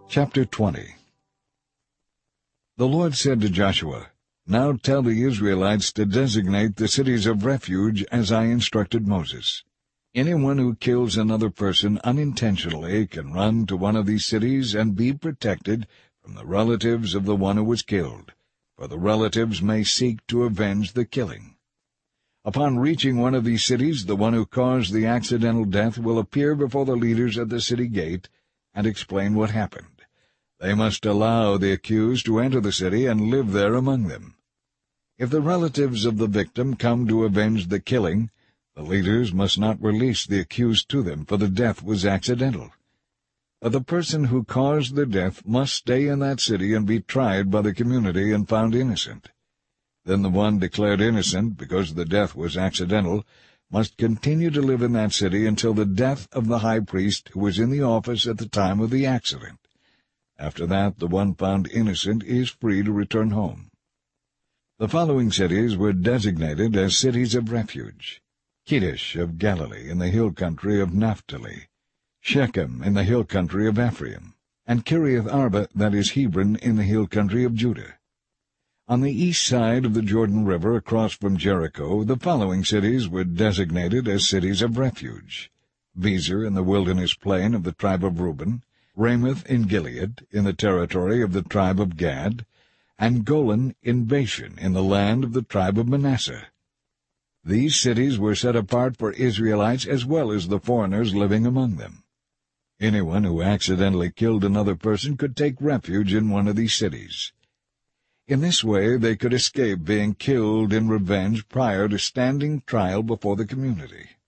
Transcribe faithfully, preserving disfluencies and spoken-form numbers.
Chapter twenty. The Lord said to Joshua, "Now tell the Israelites to designate the cities of refuge as I instructed Moses. Anyone who kills another person unintentionally can run to one of these cities and be protected from the relatives of the one who was killed, for the relatives may seek to avenge the killing. Upon reaching one of these cities, the one who caused the accidental death will appear before the leaders at the city gate and explain what happened. They must allow the accused to enter the city and live there among them. If the relatives of the victim come to avenge the killing, the leaders must not release the accused to them, for the death was accidental. But the person who caused the death must stay in that city and be tried by the community and found innocent. Then the one declared innocent, because the death was accidental, must continue to live in that city until the death of the high priest who was in the office at the time of the accident. After that, the one found innocent is free to return home." The following cities were designated as cities of refuge: Kedesh of Galilee in the hill country of Naphtali, Shechem in the hill country of Ephraim, and Kiriath Arba, that is Hebron, in the hill country of Judah. On the east side of the Jordan River, across from Jericho, the following cities were designated as cities of refuge: Bezer in the wilderness plain of the tribe of Reuben, Ramoth in Gilead, in the territory of the tribe of Gad, and Golan in Bashan, in the land of the tribe of Manasseh. These cities were set apart for Israelites as well as the foreigners living among them. Anyone who accidentally killed another person could take refuge in one of these cities. In this way they could escape being killed in revenge prior to standing trial before the community.